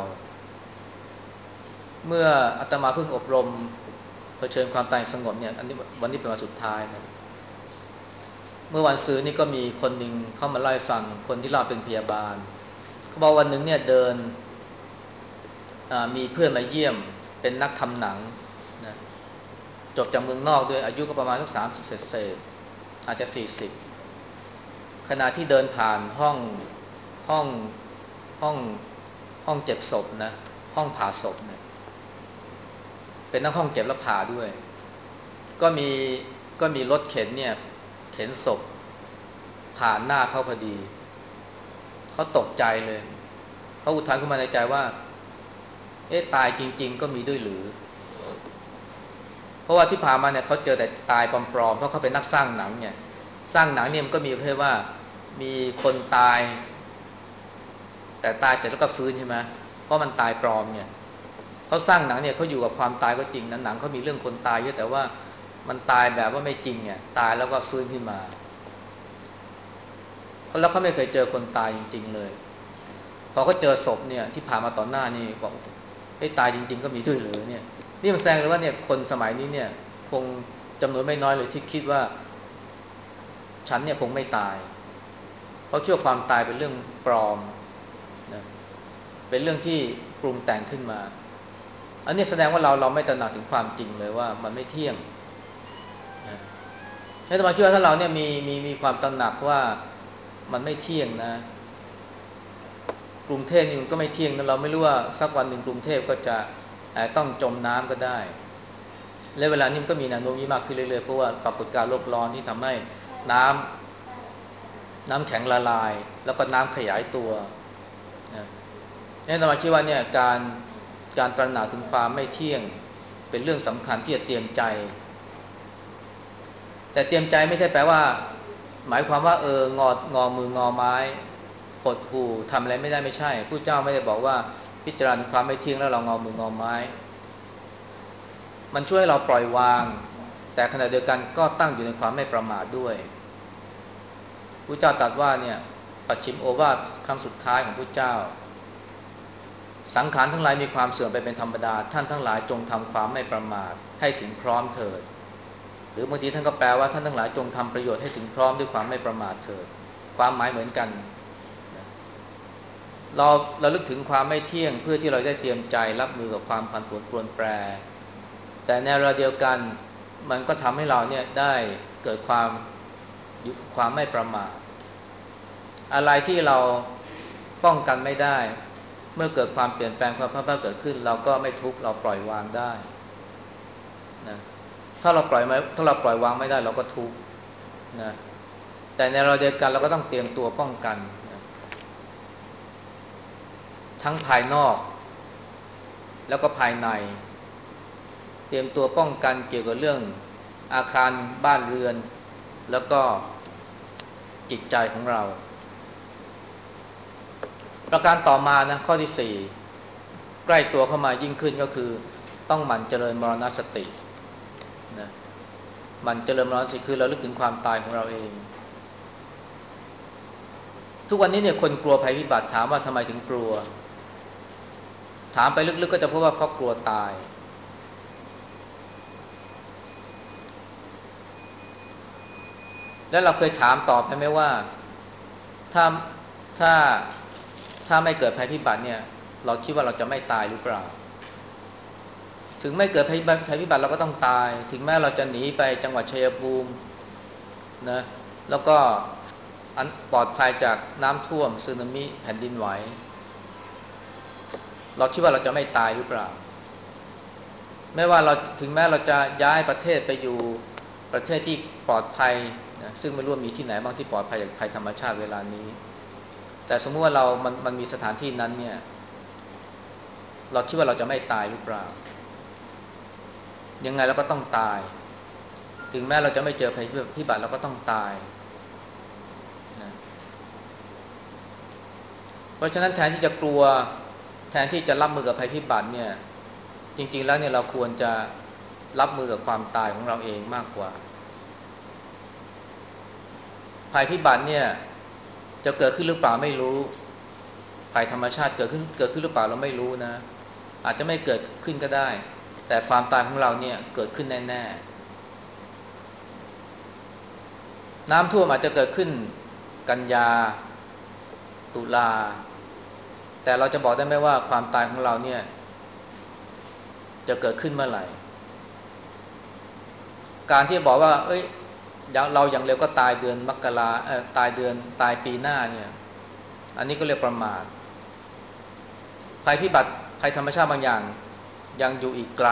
เมื่ออาตมาเพิ่งอบรมเผชิญความตายสงบเนี่ยอันนี้วันนี้เป็นวันสุดท้ายนะเมื่อวันซื้อนี่ก็มีคนหนึ่งเข้ามาเล่าให้ฟังคนที่เล่าเป็นพยาบาลเขาบอกวันหนึ่งเนี่ยเดินมีเพื่อนมาเยี่ยมเป็นนักทำหนังนะจบจากเมืองนอกด้วยอายุก็ประมาณสักสามสิบเศษอาจจะสี่สิบขณะที่เดินผ่านห้องห้องห้องห้องเจ็บศพนะห้องผ่าศพเนี่ยเป็นนักห้องเก็บและผ่าด้วยก็มีก็มีรถเข็นเนี่ยเข็นศพผ่านหน้าเขาพอดีเขาตกใจเลยเขาอุทานขึ้นมาในใจว่าเอ๊ะตายจริงๆก็มีด้วยหรือเพราะว่าที่ผ่านมาเนี่ยเขาเจอแต่ตายปลอมๆเพราะเขาเป็นนักสร้างหนังเนี่ยสร้างหนังเนี่ยมันก็มีประเภทว่ามีคนตายแต่ตายเสร็จแล้วก็ฟื้นใช่ไหมเพราะมันตายปลอมเนี่ยเขาสร้างหนังเนี่ยเขาอยู่กับความตายก็จริงนะหนังเขามีเรื่องคนตายเยอะแต่ว่ามันตายแบบว่าไม่จริงเนี่ยตายแล้วก็ฟื้นขึ้นมาแล้วเขาไม่เคยเจอคนตายจริงๆเลยพอเขาเจอศพเนี่ยที่ผ่านมาต่อหน้านี่บอกไอ้ตายจริงๆก็มีด้วยหรือเนี่ยนี่มันแสดงเลยว่าเนี่ยคนสมัยนี้เนี่ยคงจำนวนไม่น้อยเลยที่คิดว่าฉันเนี่ยคงไม่ตายเพราะเชื่อความตายเป็นเรื่องปลอมนะเป็นเรื่องที่ปรุงแต่งขึ้นมาอันนี้แสดงว่าเราเราไม่ตระหนักถึงความจริงเลยว่ามันไม่เที่ยงนะให้สมาคิดว่าถ้าเราเนี่ยมีมีมีความตระหนักว่ามันไม่เที่ยงนะกรุงเทพนี่มันก็ไม่เที่ยงนะเราไม่รู้ว่าสักวันหนึ่งกรุงเทพก็จะต้องจมน้ำก็ได้และเวลานี้มันก็มีแนวโน้มมากขึ้นเรื่อยๆเพราะว่าปรากฏการณ์โลกร้อนที่ทำให้น้ำน้ำแข็งละลายแล้วก็น้ำขยายตัวนะนี่เราคิดว่าเนี่ยการการตระหนักถึงความไม่เที่ยงเป็นเรื่องสำคัญที่จะเตรียมใจแต่เตรียมใจไม่ใช่แปลว่าหมายความว่าเอององอมืองอไม้หดหู่ทำอะไรไม่ได้ไม่ใช่ผู้เจ้าไม่ได้บอกว่าพิจารณาความไม่เที่ยงแล้วเรางอมืองอไม้มันช่วยเราปล่อยวางแต่ขณะเดียวกันก็ตั้งอยู่ในความไม่ประมาทด้วยผู้เจ้าตรัสว่าเนี่ยปัจฉิมโอวาทครั้งสุดท้ายของผู้เจ้าสังขารทั้งหลายมีความเสื่อมไปเป็นธรรมดาท่านทั้งหลายจงทำความไม่ประมาทให้ถึงพร้อมเถิดหรือบางทีท่านก็แปลว่าท่านทั้งหลายจงทำประโยชน์ให้ถึงพร้อมด้วยความไม่ประมาทเถิดความหมายเหมือนกันเราเราลึกถึงความไม่เที่ยงเพื่อที่เราได้เตรียมใจรับมือกับความผันผวนปรวนแปรแต่ในเวลาเดียวกันมันก็ทำให้เราเนี่ยได้เกิดความความไม่ประมาทอะไรที่เราป้องกันไม่ได้เมื่อเกิดความเปลี่ยนแปลงความพัดพาเกิดขึ้นเราก็ไม่ทุกข์เราปล่อยวางได้นะถ้าเราปล่อยไม่ถ้าเราปล่อยวางไม่ได้เราก็ทุกข์นะแต่ในเราเดียวกันเราก็ต้องเตรียมตัวป้องกันนะทั้งภายนอกแล้วก็ภายในเตรียมตัวป้องกันเกี่ยวกับเรื่องอาคารบ้านเรือนแล้วก็จิตใจของเราประการต่อมานะข้อที่สี่ใกล้ตัวเข้ามายิ่งขึ้นก็คือต้องหมั่นเจริญมรณสตินะหมั่นเจริญมรณสติคือเราลึกถึงความตายของเราเองทุกวันนี้เนี่ยคนกลัวภัยพิบัติถามว่าทำไมถึงกลัวถามไปลึกๆก็จะพบว่าเพราะกลัวตายแล้วเราเคยถามตอบไปไหมว่าถ้าถ้าถ้าไม่เกิดภัยพิบัติเนี่ยเราคิดว่าเราจะไม่ตายหรือเปล่าถึงไม่เกิดภัยภัยพิบัติเราก็ต้องตายถึงแม้เราจะหนีไปจังหวัดชัยภูมินะแล้วก็อันปลอดภัยจากน้ำท่วมสึนามิแผ่นดินไหวเราคิดว่าเราจะไม่ตายหรือเปล่าไม่ว่าเราถึงแม้เราจะย้ายประเทศไปอยู่ประเทศที่ปลอดภัยนะซึ่งไม่รู้ว่ามีที่ไหนบ้างที่ปลอดภัยจากภัยธรรมชาติเวลานี้แต่สมมติว่าเรามันมันมีสถานที่นั้นเนี่ยเราคิดว่าเราจะไม่ตายหรือเปล่ายังไงเราก็ต้องตายถึงแม้เราจะไม่เจอภัยพิบัติเราก็ต้องตายนะเพราะฉะนั้นแทนที่จะกลัวแทนที่จะรับมือกับภัยพิบัติเนี่ยจริงๆแล้วเนี่ยเราควรจะรับมือกับความตายของเราเองมากกว่าภัยพิบัติเนี่ยจะเกิดขึ้นหรือเปล่าไม่รู้ภัยธรรมชาติเกิดขึ้นเกิดขึ้นหรือเปล่าเราไม่รู้นะอาจจะไม่เกิดขึ้นก็ได้แต่ความตายของเราเนี่ยเกิดขึ้นแน่ๆน้ำท่วมอาจจะเกิดขึ้นกันยาตุลาแต่เราจะบอกได้ไหมว่าความตายของเราเนี่ยจะเกิดขึ้นเมื่อไหร่การที่บอกว่าเอ้ยเราอย่างเร็วก็ตายเดือนมกราเอ่อตายเดือนตายปีหน้าเนี่ยอันนี้ก็เรียกประมาทภัยพิบัติภัยธรรมชาติบางอย่างยังอยู่อีกไกล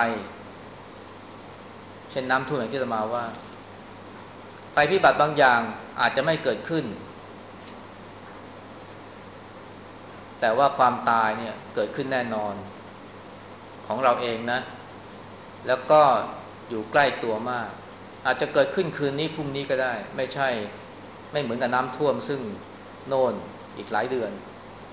เช่นน้ำท่วมอย่างที่จะมาว่าภัยพิบัติบางอย่างอาจจะไม่เกิดขึ้นแต่ว่าความตายเนี่ยเกิดขึ้นแน่นอนของเราเองนะแล้วก็อยู่ใกล้ตัวมากอาจจะเกิดขึ้นคืนนี้พรุ่งนี้ก็ได้ไม่ใช่ไม่เหมือนกับน้ำท่วมซึ่งโน่นอีกหลายเดือน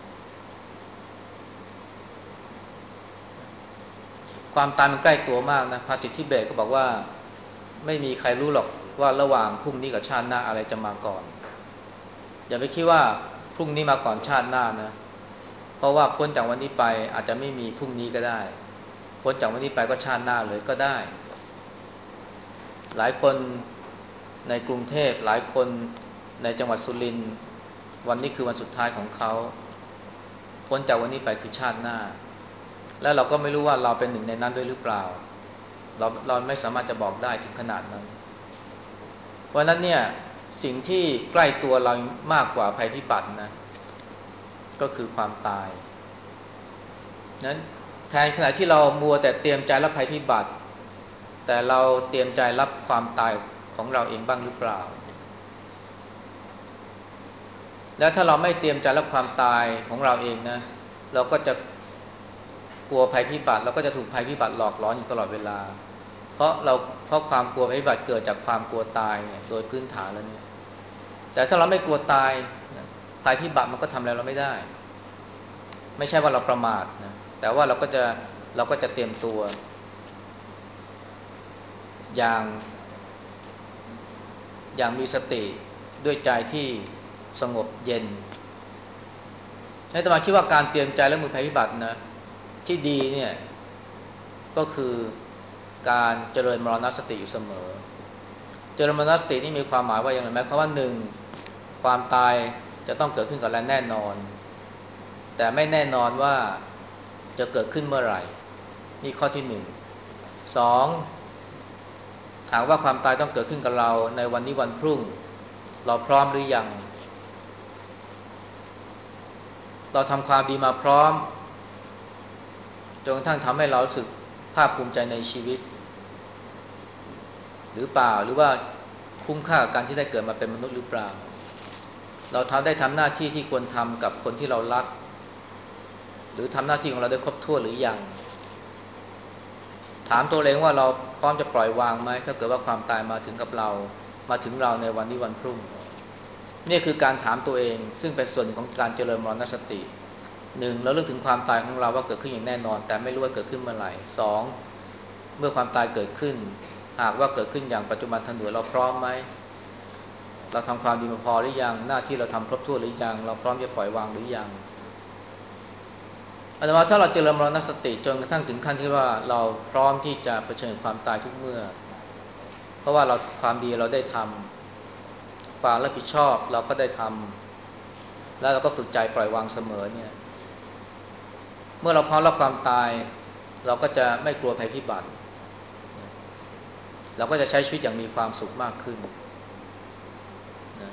ความตายมันใกล้ตัวมากนะภาษิตทิเบตก็บอกว่าไม่มีใครรู้หรอกว่าระหว่างพรุ่งนี้กับชาติหน้าอะไรจะมาก่อนอย่าไปคิดว่าพรุ่งนี้มาก่อนชาติหน้านะเพราะว่าพ้นจากวันนี้ไปอาจจะไม่มีพรุ่งนี้ก็ได้พ้นจากวันนี้ไปก็ชาติหน้าเลยก็ได้หลายคนในกรุงเทพหลายคนในจังหวัดสุรินทร์วันนี้คือวันสุดท้ายของเขาพ้นจากวันนี้ไปคือชาติหน้าแล้วเราก็ไม่รู้ว่าเราเป็นหนึ่งในนั้นด้วยหรือเปล่าเราเราไม่สามารถจะบอกได้ถึงขนาดนั้นเพราะนั้นเนี่ยสิ่งที่ใกล้ตัวเรามากกว่าภัยพิบัตินะก็คือความตายนั้นแทนขณะที่เรามัวแต่เตรียมใจรับภัยพิบัติแต่เราเตรียมใจรับความตายของเราเองบ้างหรือเปล่าแล้วถ้าเราไม่เตรียมใจรับความตายของเราเองนะเราก็จะกลัวภัยพิบัติเราก็จะถูกภัยพิบัติหลอกหลอนอยู่ตลอดเวลาเพราะเราเพราะความกลัวภัยพิบัติเกิดจากความกลัวตายเนี่ยโดยพื้นฐานแล้วเนี่ยแต่ถ้าเราไม่กลัวตายภัยพิบัติมันก็ทำอะไรเราไม่ได้ไม่ใช่ว่าเราประมาทนะแต่ว่าเราก็จะเราก็จะเตรียมตัวอย่างอย่างมีสติด้วยใจที่สงบเย็นให้ตมาคิดว่าการเตรียมใจและมือภัยพิบัตินะที่ดีเนี่ยก็คือการเจริญมรณสติอยู่เสมอเจริญมรณสตินี่มีความหมายว่าอย่างไรไหมเพราะว่าหนึ่งความตายจะต้องเกิดขึ้นกับเราแน่นอนแต่ไม่แน่นอนว่าจะเกิดขึ้นเมื่อไหร่นี่ข้อที่หนึ่งสองหากว่าความตายต้องเกิดขึ้นกับเราในวันนี้วันพรุ่งเราพร้อมหรือยังเราทำความดีมาพร้อมจนกระทั่งทำให้เรารู้สึกภาคภูมิใจในชีวิตหรือเปล่าหรือว่าคุ้มค่ากับการที่ได้เกิดมาเป็นมนุษย์หรือเปล่าเราทำได้ทำหน้าที่ที่ควรทำกับคนที่เรารักรือทำหน้าที่ของเราได้ครบถ้วนหรือยังถามตัวเองว่าเราพร้อมจะปล่อยวางไหมถ้าเกิดว่าความตายมาถึงกับเรามาถึงเราในวันนี้วันพรุ่งนี่คือการถามตัวเองซึ่งเป็นส่วนหนึ่งของการเจริญมรณสติหนึ่งเราเลือกถึงความตายของเราว่าเกิดขึ้นอย่างแน่นอนแต่ไม่รู้ว่าเกิดขึ้นเมื่อไหร่สองเมื่อความตายเกิดขึ้นหากว่าเกิดขึ้นอย่างปัจจุบันทันด่วนเราพร้อมไหมเราทำความดีมาพอหรือยังหน้าที่เราทำครบถ้วนหรือยังเราพร้อมจะปล่อยวางหรือยังอาตมาถ้าเราเจริญมรณสติจนกระทั่งถึงขั้นที่ว่าเราพร้อมที่จะเผชิญความตายทุกเมื่อเพราะว่าเราความดีเราได้ทำความรับผิดชอบเราก็ได้ทำแล้วเราก็ฝึกใจปล่อยวางเสมอเนี่ยเมื่อเราพร้อมรับความตายเราก็จะไม่กลัวภัยพิบัติเราก็จะใช้ชีวิตอย่างมีความสุขมากขึ้นนะ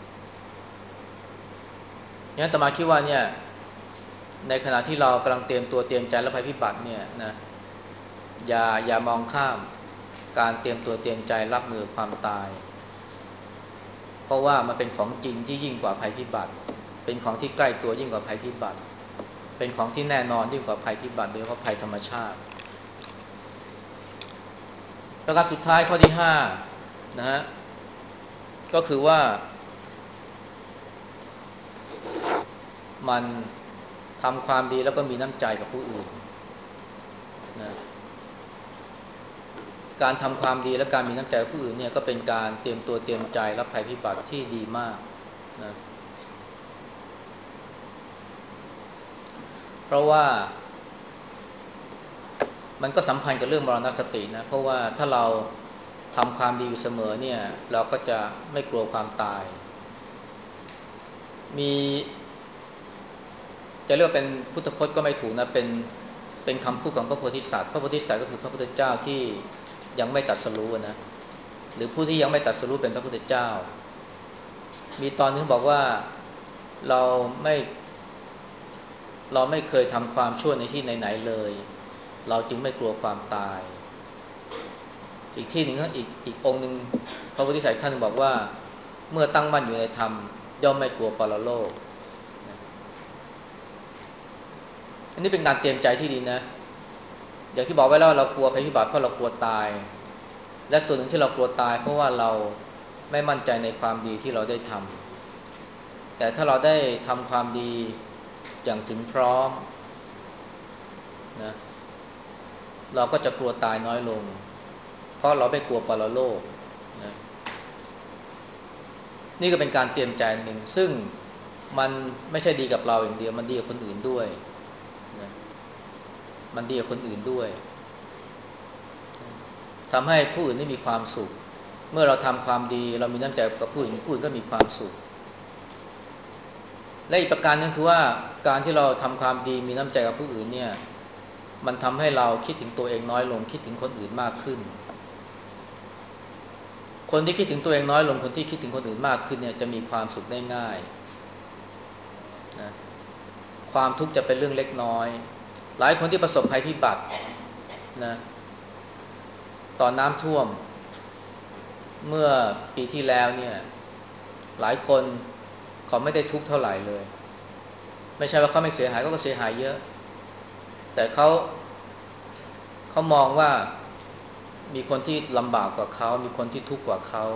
งั้นอาตมาคิดว่าเนี่ยในขณะที่เรากำลังเตรียมตัวเตรียมใจรับภัยพิบัติเนี่ยนะอย่าอย่ามองข้ามการเตรียมตัวเตรียมใจรับมือความตายเพราะว่ามันเป็นของจริงที่ยิ่งกว่าภัยพิบัติเป็นของที่ใกล้ตัวยิ่งกว่าภัยพิบัติเป็นของที่แน่นอนยิ่งกว่าภัยพิบัติโดยเฉพาะภัยธรรมชาติประการสุดท้ายข้อที่ห้านะฮะก็คือว่ามันทำความดีแล้วก็มีน้ำใจกับผู้อื่นนะการทำความดีและการมีน้ำใจกับผู้อื่นเนี่ยก็เป็นการเตรียมตัวเตรียมใจรับภัยพิบัติที่ดีมากนะเพราะว่ามันก็สัมพันธ์กับเรื่องมรณสตินะเพราะว่าถ้าเราทำความดีอยู่เสมอเนี่ยเราก็จะไม่กลัวความตายมีจะเรียกว่าเป็นพุทธพจน์ก็ไม่ถูกนะเป็นเป็นคำพูดของพระโพธิสัตว์พระโพธิสัตว์ก็คือพระพุทธเจ้าที่ยังไม่ตรัสรู้นะหรือผู้ที่ยังไม่ตรัสรู้เป็นพระพุทธเจ้ามีตอนนึงบอกว่าเราไม่เราไม่เคยทำความชั่วในที่ไหนๆเลยเราจึงไม่กลัวความตายอีกที่หนึ่งก็อีกอีกองค์หนึ่งพระโพธิสัตว์ท่านบอกว่าเมื่อตั้งมั่นอยู่ในธรรมย่อมไม่กลัวปรโลกอันนี้เป็นการเตรียมใจที่ดีนะอย่างที่บอกไว้แล้วเรากลัวภัยพิบัติเพราะเรากลัวตายและส่วนหนึ่งที่เรากลัวตายเพราะว่าเราไม่มั่นใจในความดีที่เราได้ทำแต่ถ้าเราได้ทำความดีอย่างถึงพร้อมนะเราก็จะกลัวตายน้อยลงเพราะเราไม่กลัวปรโลกนะนี่ก็เป็นการเตรียมใจหนึ่งซึ่งมันไม่ใช่ดีกับเราอย่างเดียวมันดีกับคนอื่นด้วยนะมันดีกับคนอื่นด้วยทำให้ผู้อื่นได้มีความสุขเมื่อเราทำความดีเรามีน้ำใจกับผู้อื่นผู้อื่นก็มีความสุขและอีกประการนึงคือว่าการที่เราทำความดีมีน้ำใจกับผู้อื่นเนี่ยมันทำให้เราคิดถึงตัวเองน้อยลงคิดถึงคนอื่นมากขึ้นคนที่คิดถึงตัวเองน้อยลงคนที่คิดถึงคนอื่นมากขึ้นเนี่ยจะมีความสุขได้ง่ายนะความทุกข์จะเป็นเรื่องเล็กน้อยหลายคนที่ประสบภัยพิบัตินะตอนน้ำท่วมเมื่อปีที่แล้วเนี่ยหลายคนเขาไม่ได้ทุกข์เท่าไหร่เลยไม่ใช่ว่าเขาไม่เสียหายเขาก็เสียหายเยอะแต่เขาเขามองว่ามีคนที่ลำบากกว่าเขามีคนที่ทุกข์กว่าเขา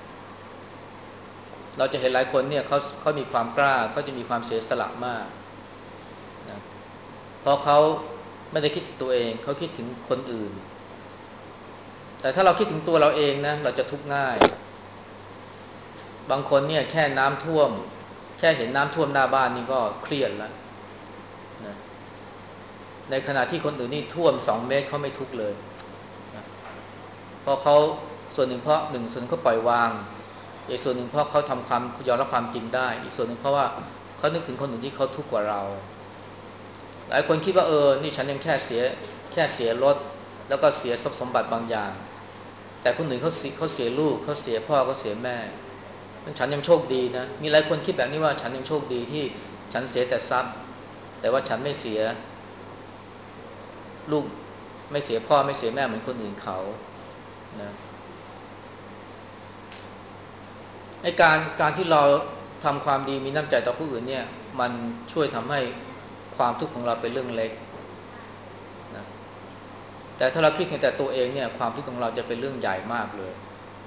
เราจะเห็นหลายคนเนี่ยเขาเขามีความกล้าเขาจะมีความเสียสละมากนะเพราะเขาไม่ได้คิดถึงตัวเองเขาคิดถึงคนอื่นแต่ถ้าเราคิดถึงตัวเราเองนะเราจะทุกข์ง่ายบางคนเนี่ยแค่น้ำท่วมแค่เห็นน้ำท่วมหน้าบ้านนี่ก็เครียดแล้วนะในขณะที่คนอื่นนี่ท่วมสองเมตรเขาไม่ทุกข์เลยนะเพราะเขาส่วนหนึ่งเพราะหนึ่งส่วนหนึ่งเขาปล่อยวางอีกส่วนหนึ่งเพราะเขาทำความยอมรับความจริงได้อีกส่วนหนึ่งเพราะว่าเขานึกถึงคนอื่นที่เขาทุกข์กว่าเราหลายคนคิดว่าเออนี่ฉันยังแค่เสียแค่เสียรถแล้วก็เสียทรัพย์สมบัติบางอย่างแต่คนอื่นเขาเสียเขาเสียลูกเขาเสียพ่อเขาเสียแม่ฉันยังโชคดีนะมีหลายคนคิดแบบนี้ว่าฉันยังโชคดีที่ฉันเสียแต่ทรัพย์แต่ว่าฉันไม่เสียลูกไม่เสียพ่อไม่เสียแม่เหมือนคนอื่นเขานะไอ้การการที่เราทำความดีมีน้ำใจต่อผู้อื่นเนี่ยมันช่วยทำให้ความทุกข์ของเราเป็นเรื่องเล็กนะแต่ถ้าเราคิดเห็นแต่ตัวเองเนี่ยความทุกข์ของเราจะเป็นเรื่องใหญ่มากเลย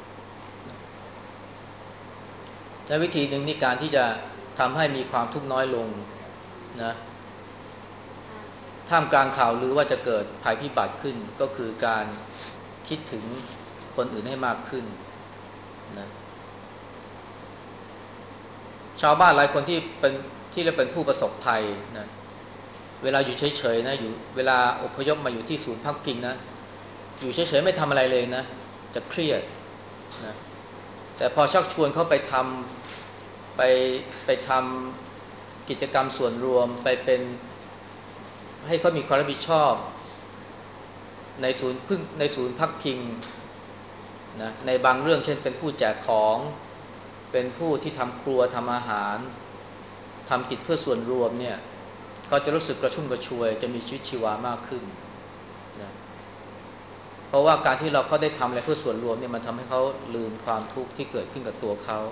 และวิธีหนึ่งในการที่จะทำให้มีความทุกข์น้อยลงนะท่ามกลางข่าวลือว่าจะเกิดภัยพิบัติขึ้นก็คือการคิดถึงคนอื่นให้มากขึ้นนะชาวบ้านหลายคนที่เป็นที่เรียกเป็นผู้ประสบภัยนะเวลาอยู่เฉยๆนะอยู่เวลาอพยพมาอยู่ที่ศูนย์พักพิงนะอยู่เฉยๆไม่ทำอะไรเลยนะจะเครียดนะแต่พอชักชวนเขาไปทำไปไปทำกิจกรรมส่วนรวมไปเป็นให้เขามีความรับผิดชอบในศูนย์พึ่งในศูนย์พักพิงนะในบางเรื่องเช่นเป็นผู้แจกของเป็นผู้ที่ทำครัวทำอาหารทำกิจเพื่อส่วนรวมเนี่ยก็จะรู้สึกกระชุ่มกระชวยจะมีชีวิตชีวามากขึ้นนะเพราะว่าการที่เราเขาได้ทำอะไรเพื่อส่วนรวมเนี่ยมันทำให้เขาลืมความทุกข์ที่เกิดขึ้นกับตัวเขา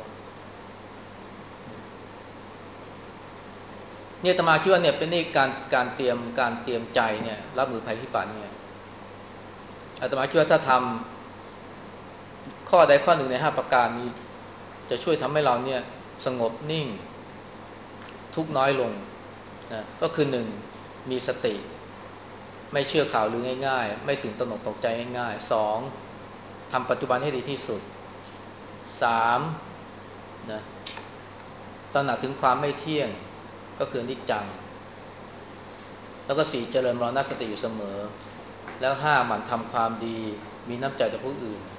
เนี่ยอาตมาคิดว่าเนี่ยเป็นนี่การการเตรียมการเตรียมใจเนี่ยรับมือภัยพิบัติเนี่ยอาตมาคิดว่าถ้าทำข้อใดข้อหนึ่งในห้าประการนี้จะช่วยทำให้เราเนี่ยสงบนิ่งทุกข์น้อยลงนะก็คือหนึ่งมีสติไม่เชื่อข่าวลือง่ายๆไม่ตื่นตระหนกตกใจง่ายๆสองทำปัจจุบันให้ดีที่สุดสามนะตระหนักถึงความไม่เที่ยงก็คืออนิจจังแล้วก็สี่เจริญมรณสติอยู่เสมอแล้วห้าหมั่นทำความดีมีน้ำใจต่อผู้อื่น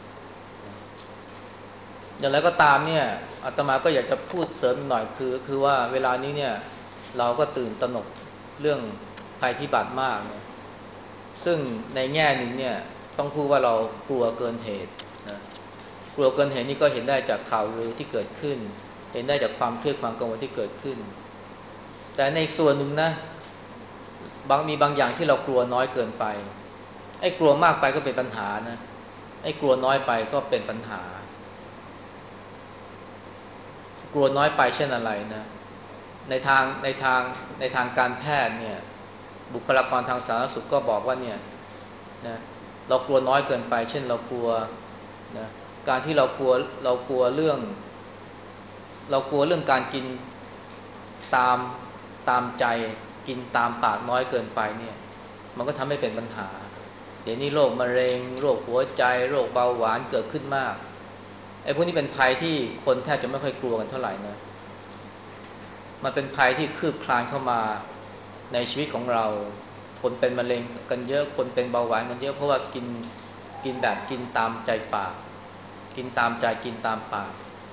อย่างไรก็ตามเนี่ยอาตมาก็อยากจะพูดเสริมหน่อยคือคือว่าเวลานี้เนี่ยเราก็ตื่นตระหนกเรื่องภัยพิบัติมากเนี่ยซึ่งในแง่หนึ่งเนี่ยต้องพูดว่าเรากลัวเกินเหตุนะกลัวเกินเหตุนี่ก็เห็นได้จากข่าวลือที่เกิดขึ้นเห็นได้จากความเครียดความกังวลที่เกิดขึ้นแต่ในส่วนหนึ่งนะบางมีบางอย่างที่เรากลัวน้อยเกินไปไอ้กลัวมากไปก็เป็นปัญหานะไอ้กลัวน้อยไปก็เป็นปัญหากลัวน้อยไปเช่นอะไรนะในทางในทางในทางการแพทย์เนี่ยบุคลากรทางสาธารณสุขก็บอกว่าเนี่ยนะเรากลัวน้อยเกินไปเช่นเรากลัวนะการที่เรากลัวเรากลัวเรื่องเรากลัวเรื่องการกินตามตามใจกินตามปากน้อยเกินไปเนี่ยมันก็ทำให้เป็นปัญหาเดี๋ยวนี้โรคมะเร็งโรคหัวใจโรคเบาหวานเกิดขึ้นมากไอ้พวกนี้เป็นภัยที่คนแทบจะไม่ค่อยกลัวกันเท่าไหร่นะมันเป็นภัยที่คืบคลานเข้ามาในชีวิตของเราคนเป็นมะเร็งกันเยอะคนเป็นเบาหวานกันเยอะเพราะว่ากินกินแบบกินตามใจปากกินตามใจกินตามปาก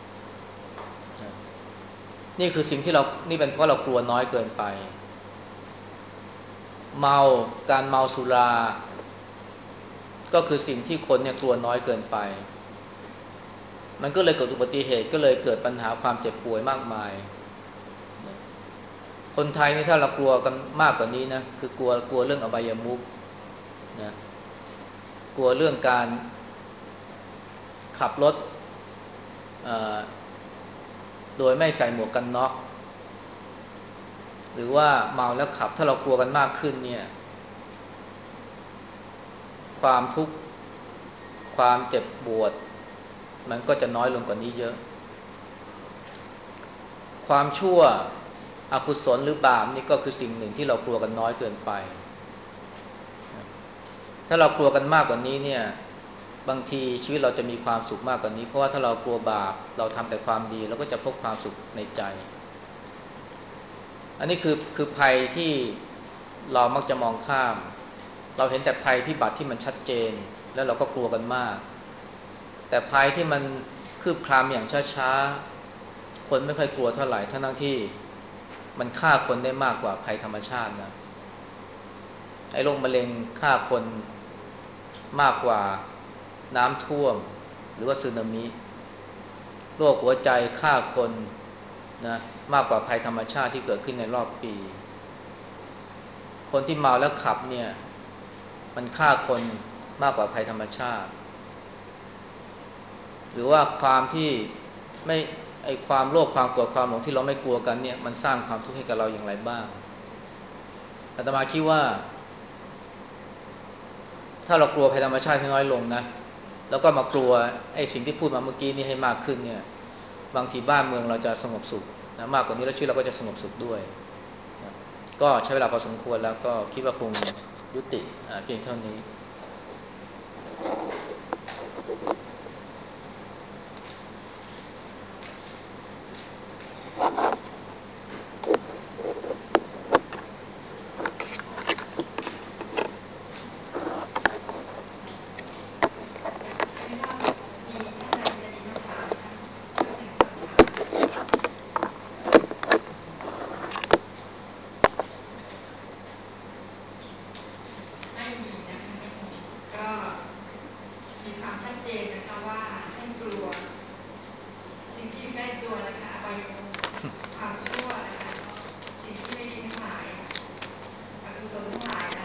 นี่คือสิ่งที่เรานี่เป็นเพราะเรากลัวน้อยเกินไปเมาการเมาสุราก็คือสิ่งที่คนเนี่ยกลัวน้อยเกินไปมันก็เลยเกิดอุบัติเหตุก็เลยเกิดปัญหาความเจ็บป่วยมากมายคนไทยนี่ถ้าเรากลัวกันมากกว่านี้นะคือกลัวกลัวเรื่องอบายมุขนะกลัวเรื่องการขับรถโดยไม่ใส่หมวกกันน็อกหรือว่าเมาแล้วขับถ้าเรากลัวกันมากขึ้นเนี่ยความทุกข์ความเจ็บปวดมันก็จะน้อยลงกว่านี้เยอะความชั่วอกุศลหรือบาปนี่ก็คือสิ่งหนึ่งที่เรากลัวกันน้อยเกินไปถ้าเรากลัวกันมากกว่านี้เนี่ยบางทีชีวิตเราจะมีความสุขมากกว่านี้เพราะว่าถ้าเรากลัวบาปเราทำแต่ความดีเราก็จะพบความสุขในใจอันนี้คือคือภัยที่เรามักจะมองข้ามเราเห็นแต่ภัยพิบัติที่มันชัดเจนแล้วเราก็กลัวกันมากแต่ภัยที่มันคืบคลานอย่างช้าๆคนไม่ค่อยกลัวเท่าไหร่ทั้งที่มันฆ่าคนได้มากกว่าภัยธรรมชาตินะไอ้โรคมะเร็งฆ่าคนมากกว่าน้ำท่วมหรือว่าสึนามิโรคหัวใจฆ่าคนนะมากกว่าภัยธรรมชาติที่เกิดขึ้นในรอบปีคนที่เมาแล้วขับเนี่ยมันฆ่าคนมากกว่าภัยธรรมชาติหรือว่าความที่ไม่ไอความโลภความโกรธความหลงที่เราไม่กลัวกันเนี่ยมันสร้างความทุกข์ให้กับเราอย่างไรบ้างอาตมาคิดว่าถ้าเรากลัวภัยธรรมชาติให้น้อยลงนะแล้วก็มากลัวไอ้สิ่งที่พูดมาเมื่อกี้นี่ให้มากขึ้นเนี่ยบางทีบ้านเมืองเราจะสงบสุขนะมากกว่านี้แล้วชีวิตเราก็จะสงบสุขด้วยนะก็ใช้เวลาพอสมควรแล้วก็คิดว่าคงยุติเพียงเท่านี้
ไม่ทราบมีท่านใดจะมีคำถามคะสักหนึ่งคำถามไม่มีนะคะไม่มีก็มีความชัดเจนนะคะว่าให้กลัวสิ่งที่อยู่ใกล้ตัวนะคะอบายมุขความชั่วนะคะสิ่งที่ไม่ดีทั้งหลายอกุศลทั้งหลาย